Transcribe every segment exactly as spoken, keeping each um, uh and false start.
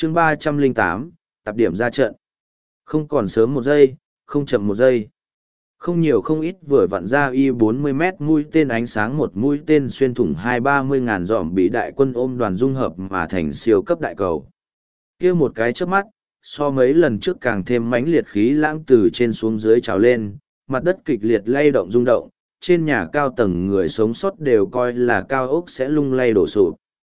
chương ba trăm lẻ tám, tập điểm ra trận. Không còn sớm một giây, không chậm một giây. Không nhiều không ít vừa vặn ra y bốn mươi mét mũi tên ánh sáng, một mũi tên xuyên thủng hai ba mươi ngàn dòm bị đại quân ôm đoàn dung hợp mà thành siêu cấp đại cầu. Kia một cái chớp mắt, so mấy lần trước càng thêm mãnh liệt khí lãng từ trên xuống dưới trào lên, mặt đất kịch liệt lay động rung động, trên nhà cao tầng người sống sót đều coi là cao ốc sẽ lung lay đổ sụp.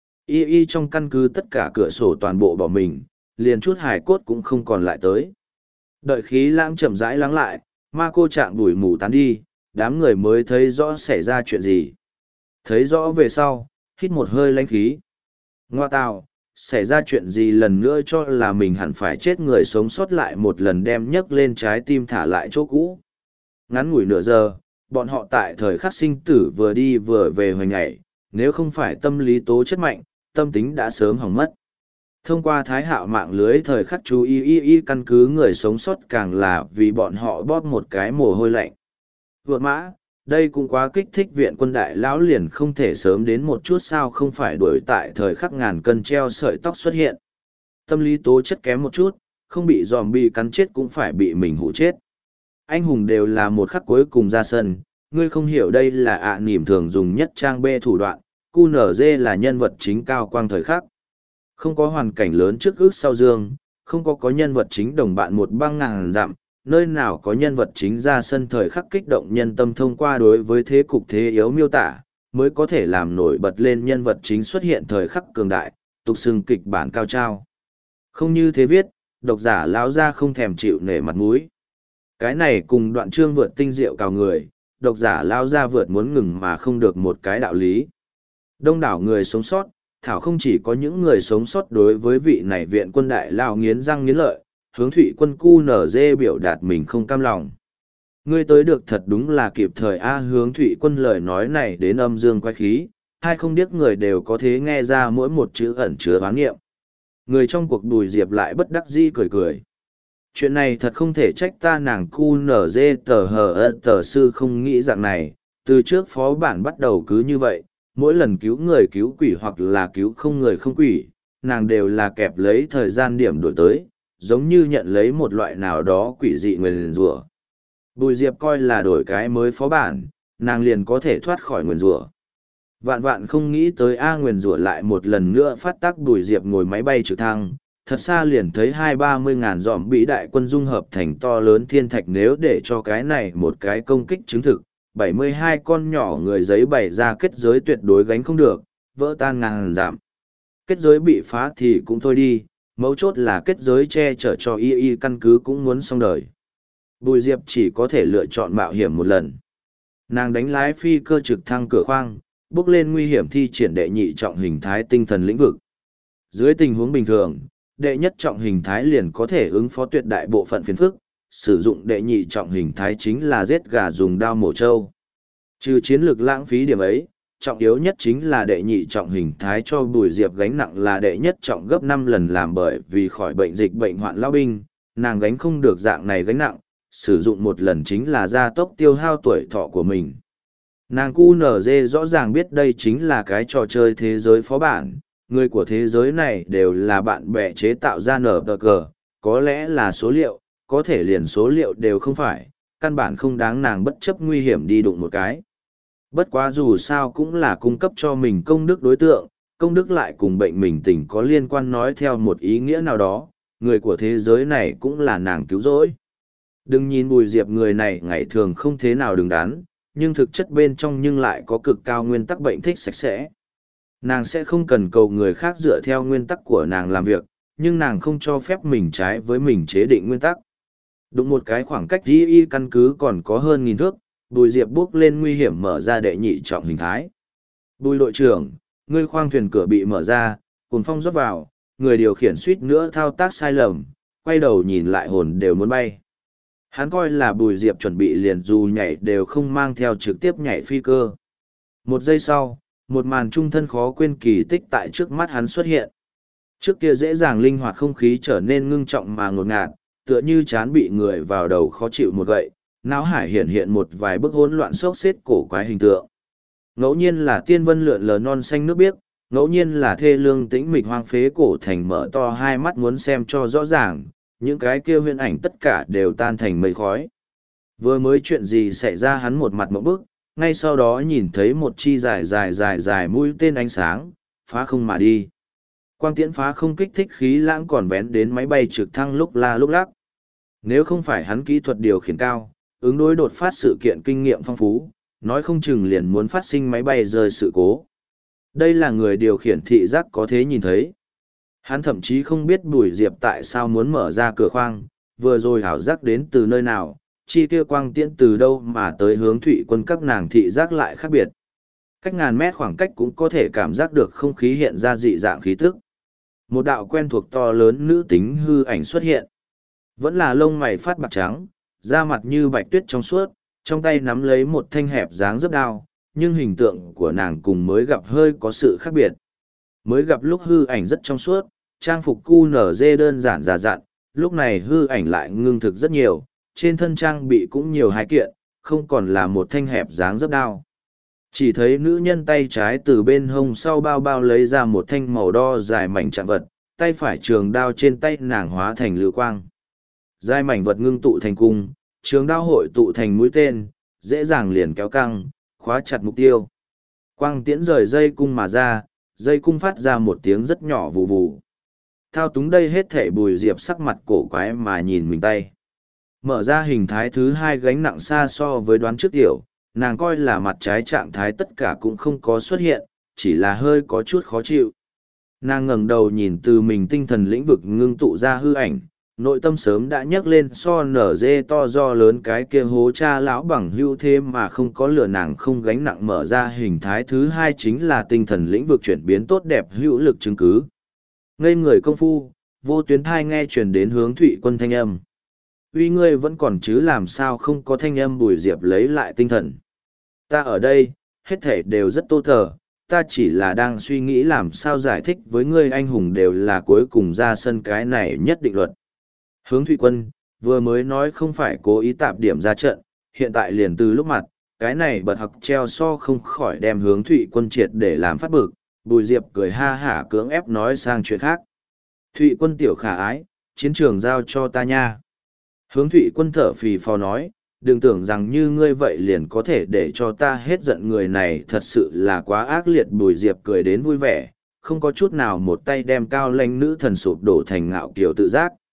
Y y trong căn cứ tất cả cửa sổ toàn bộ bỏ mình, liền chút hài cốt cũng không còn lại tới. Đợi khí lãng chậm rãi lắng lại, ma cô trạng bụi mù tán đi, đám người mới thấy rõ xảy ra chuyện gì. Thấy rõ về sau, hít một hơi lãnh khí. Ngoa tào, xảy ra chuyện gì lần nữa cho là mình hẳn phải chết, người sống sót lại một lần đem nhấc lên trái tim thả lại chỗ cũ. Ngắn ngủi nửa giờ, bọn họ tại thời khắc sinh tử vừa đi vừa về hoành ngày, nếu không phải tâm lý tố chất mạnh, tâm tính đã sớm hỏng mất. Thông qua thái hạo mạng lưới thời khắc chú ý y y căn cứ người sống sót càng là vì bọn họ bóp một cái mồ hôi lạnh. Vượt mã, đây cũng quá kích thích, viện quân đại lão liền không thể sớm đến một chút sao, không phải đuổi tại thời khắc ngàn cân treo sợi tóc xuất hiện. Tâm lý tố chất kém một chút, không bị dòm bi cắn chết cũng phải bị mình hụ chết. Anh hùng đều là một khắc cuối cùng ra sân, ngươi không hiểu đây là ạ à nỉm thường dùng nhất trang bê thủ đoạn, cu nở dê là nhân vật chính cao quang thời khắc. Không có hoàn cảnh lớn trước ước sau dương, không có có nhân vật chính đồng bạn một băng ngàn dặm, nơi nào có nhân vật chính ra sân thời khắc kích động nhân tâm, thông qua đối với thế cục thế yếu miêu tả, mới có thể làm nổi bật lên nhân vật chính xuất hiện thời khắc cường đại, tục xưng kịch bản cao trao. Không như thế viết, độc giả lão ra không thèm chịu nể mặt mũi. Cái này cùng đoạn chương vượt tinh diệu cào người, độc giả lao ra vượt muốn ngừng mà không được một cái đạo lý. Đông đảo người sống sót, thảo không chỉ có những người sống sót đối với vị này viện quân đại lao nghiến răng nghiến lợi, hướng thủy quân cu nở dê biểu đạt mình không cam lòng. Ngươi tới được thật đúng là kịp thời a. Hướng thủy quân lời nói này đến âm dương quay khí, hai không điếc người đều có thể nghe ra mỗi một chữ ẩn chứa hoán nghiệm. Người trong cuộc Bùi Diệp lại bất đắc dĩ cười cười. Chuyện này thật không thể trách ta, nàng cu nở dê tờ hờ ơ tờ sư không nghĩ dạng này, từ trước phó bản bắt đầu cứ như vậy, mỗi lần cứu người cứu quỷ hoặc là cứu không người không quỷ, nàng đều là kẹp lấy thời gian điểm đổi tới, giống như nhận lấy một loại nào đó quỷ dị nguyền rủa. Bùi Diệp coi là đổi cái mới phó bản, nàng liền có thể thoát khỏi nguyền rủa. Vạn vạn không nghĩ tới A nguyền rủa lại một lần nữa phát tác. Bùi Diệp ngồi máy bay trực thăng, thật xa liền thấy hai ba mươi ngàn dòm bị đại quân dung hợp thành to lớn thiên thạch, nếu để cho cái này một cái công kích chứng thực, bảy mươi hai con nhỏ người giấy bày ra kết giới tuyệt đối gánh không được, vỡ tan ngàn giảm. Kết giới bị phá thì cũng thôi đi, mấu chốt là kết giới che chở cho y y căn cứ cũng muốn xong đời. Bùi Diệp chỉ có thể lựa chọn mạo hiểm một lần. Nàng đánh lái phi cơ trực thăng cửa khoang, bước lên nguy hiểm thi triển đệ nhị trọng hình thái tinh thần lĩnh vực. Dưới tình huống bình thường, đệ nhất trọng hình thái liền có thể ứng phó tuyệt đại bộ phận phiền phức, sử dụng đệ nhị trọng hình thái chính là giết gà dùng đao mổ trâu. Trừ chiến lược lãng phí điểm ấy, trọng yếu nhất chính là đệ nhị trọng hình thái cho Bùi Diệp gánh nặng là đệ nhất trọng gấp năm lần, làm bởi vì khỏi bệnh dịch bệnh hoạn lao binh, nàng gánh không được dạng này gánh nặng, sử dụng một lần chính là gia tốc tiêu hao tuổi thọ của mình. Nàng cu nở dê rõ ràng biết đây chính là cái trò chơi thế giới phó bản, người của thế giới này đều là bạn bè chế tạo ra nở tờ cờ, có lẽ là số liệu, có thể liền số liệu đều không phải, căn bản không đáng nàng bất chấp nguy hiểm đi đụng một cái. Bất quá dù sao cũng là cung cấp cho mình công đức đối tượng, công đức lại cùng bệnh mình tình có liên quan, nói theo một ý nghĩa nào đó, người của thế giới này cũng là nàng cứu rỗi. Đừng nhìn Bùi Diệp người này ngày thường không thế nào đứng đắn, nhưng thực chất bên trong nhưng lại có cực cao nguyên tắc bệnh thích sạch sẽ. Nàng sẽ không cần cầu người khác dựa theo nguyên tắc của nàng làm việc, nhưng nàng không cho phép mình trái với mình chế định nguyên tắc. Đụng một cái khoảng cách y y căn cứ còn có hơn nghìn thước, Bùi Diệp bước lên nguy hiểm mở ra đệ nhị trọng hình thái. Bùi đội trưởng, ngươi khoang thuyền cửa bị mở ra, cuồng phong rót vào, người điều khiển suýt nữa thao tác sai lầm, quay đầu nhìn lại hồn đều muốn bay. Hắn coi là Bùi Diệp chuẩn bị liền dù nhảy đều không mang theo, trực tiếp nhảy phi cơ. Một giây sau, một màn trung thân khó quên kỳ tích tại trước mắt hắn xuất hiện. Trước kia dễ dàng linh hoạt không khí trở nên ngưng trọng mà ngột ngạt, tựa như chán bị người vào đầu khó chịu một gậy, não hải hiện hiện một vài bức hỗn loạn xốc xếp cổ quái hình tượng. Ngẫu nhiên là tiên vân lượn lờ non xanh nước biếc, ngẫu nhiên là thê lương tĩnh mịch hoang phế cổ thành mở to hai mắt muốn xem cho rõ ràng, những cái kia huyễn ảnh tất cả đều tan thành mây khói. Vừa mới chuyện gì xảy ra hắn một mặt mộng bức, ngay sau đó nhìn thấy một chi dài dài dài dài mũi tên ánh sáng, phá không mà đi. Quang tiễn phá không kích thích khí lãng còn vén đến máy bay trực thăng lúc la lúc lắc. Nếu không phải hắn kỹ thuật điều khiển cao, ứng đối đột phát sự kiện kinh nghiệm phong phú, nói không chừng liền muốn phát sinh máy bay rơi sự cố. Đây là người điều khiển thị giác có thế nhìn thấy. Hắn thậm chí không biết Bùi Diệp tại sao muốn mở ra cửa khoang, vừa rồi hảo giác đến từ nơi nào, chi kia quang tiễn từ đâu mà tới hướng Thụy Quân các nàng thị giác lại khác biệt. Cách ngàn mét khoảng cách cũng có thể cảm giác được không khí hiện ra dị dạng khí tức. Một đạo quen thuộc to lớn nữ tính hư ảnh xuất hiện. Vẫn là lông mày phát bạc trắng, da mặt như bạch tuyết trong suốt, trong tay nắm lấy một thanh hẹp dáng dấp đao, nhưng hình tượng của nàng cùng mới gặp hơi có sự khác biệt. Mới gặp lúc hư ảnh rất trong suốt, trang phục cu nở dê đơn giản già dặn, lúc này hư ảnh lại ngưng thực rất nhiều, trên thân trang bị cũng nhiều hai kiện, không còn là một thanh hẹp dáng dấp đao. Chỉ thấy nữ nhân tay trái từ bên hông sau bao bao lấy ra một thanh màu đo dài mảnh trạng vật, tay phải trường đao trên tay nàng hóa thành lưu quang. Dài mảnh vật ngưng tụ thành cung, trường đao hội tụ thành mũi tên, dễ dàng liền kéo căng, khóa chặt mục tiêu. Quang tiễn rời dây cung mà ra, dây cung phát ra một tiếng rất nhỏ vù vù. Thao túng đây hết thể Bùi Diệp sắc mặt cổ quái mà nhìn mình tay. Mở ra hình thái thứ hai gánh nặng xa so với đoán trước tiểu, nàng coi là mặt trái trạng thái tất cả cũng không có xuất hiện, chỉ là hơi có chút khó chịu. Nàng ngẩng đầu nhìn từ mình tinh thần lĩnh vực ngưng tụ ra hư ảnh, nội tâm sớm đã nhấc lên so nở dê to do lớn cái kia hố cha lão bằng hưu thế mà không có lửa nàng không gánh nặng mở ra hình thái thứ hai chính là tinh thần lĩnh vực chuyển biến tốt đẹp hữu lực chứng cứ. Ngây người công phu, vô tuyến thai nghe truyền đến hướng Thụy Quân thanh âm. Uy ngươi vẫn còn chứ làm sao không có thanh âm. Bùi Diệp lấy lại tinh thần. Ta ở đây, hết thể đều rất tô tờ, ta chỉ là đang suy nghĩ làm sao giải thích với ngươi anh hùng đều là cuối cùng ra sân cái này nhất định luật. Hướng Thụy Quân, vừa mới nói không phải cố ý tạp điểm ra trận, hiện tại liền từ lúc mặt, cái này bật học treo so không khỏi đem Hướng Thụy Quân triệt để làm phát bực. Bùi Diệp cười ha hả cưỡng ép nói sang chuyện khác. Thụy Quân tiểu khả ái, chiến trường giao cho ta nha. Hướng Thụy Quân thở phì phò nói, đừng tưởng rằng như ngươi vậy liền có thể để cho ta hết giận, người này thật sự là quá ác liệt. Bùi Diệp cười đến vui vẻ, không có chút nào một tay đem cao lãnh nữ thần sụp đổ thành ngạo kiều tự giác.